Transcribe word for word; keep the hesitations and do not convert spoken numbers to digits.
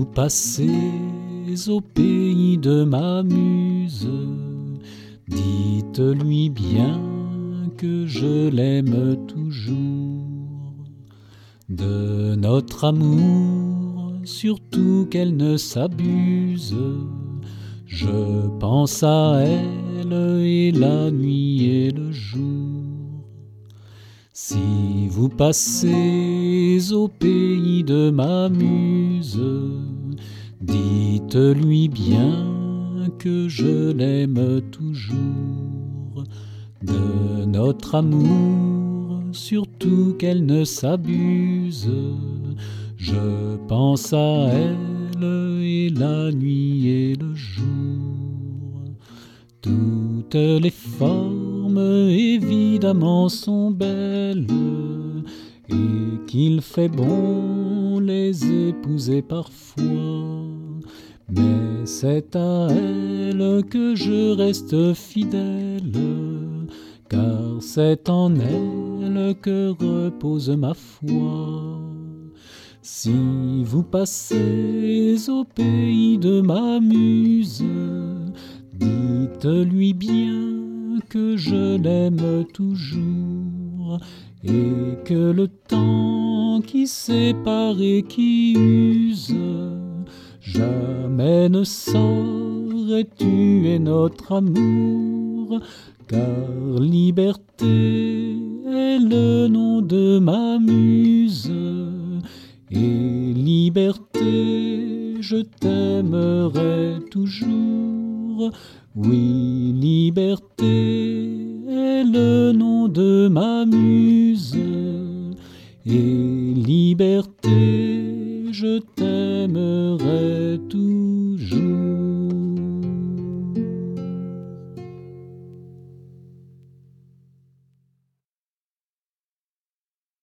passez au pays de ma muse, dites-lui bien que je l'aime toujours. De notre amour, surtout qu'elle ne s'abuse, je pense à elle et la nuit et le jour. Si vous passez au pays de ma muse, dites-lui bien que je l'aime toujours. De notre amour, surtout qu'elle ne s'abuse, je pense à elle et la nuit et le jour. Toutes les formes évidemment sont belles, et qu'il fait bon les épouser parfois. Mais c'est à elle que je reste fidèle, car c'est en elle que repose ma foi. Si vous passez au pays de ma muse, dites-lui bien que je l'aime toujours, et que le temps qui sépare et qui use jamais ne saurait tuer notre amour, car liberté est le nom de ma muse, et liberté, je t'aimerai toujours. Oui, liberté est le nom de ma muse, et liberté, je t'aimerai toujours.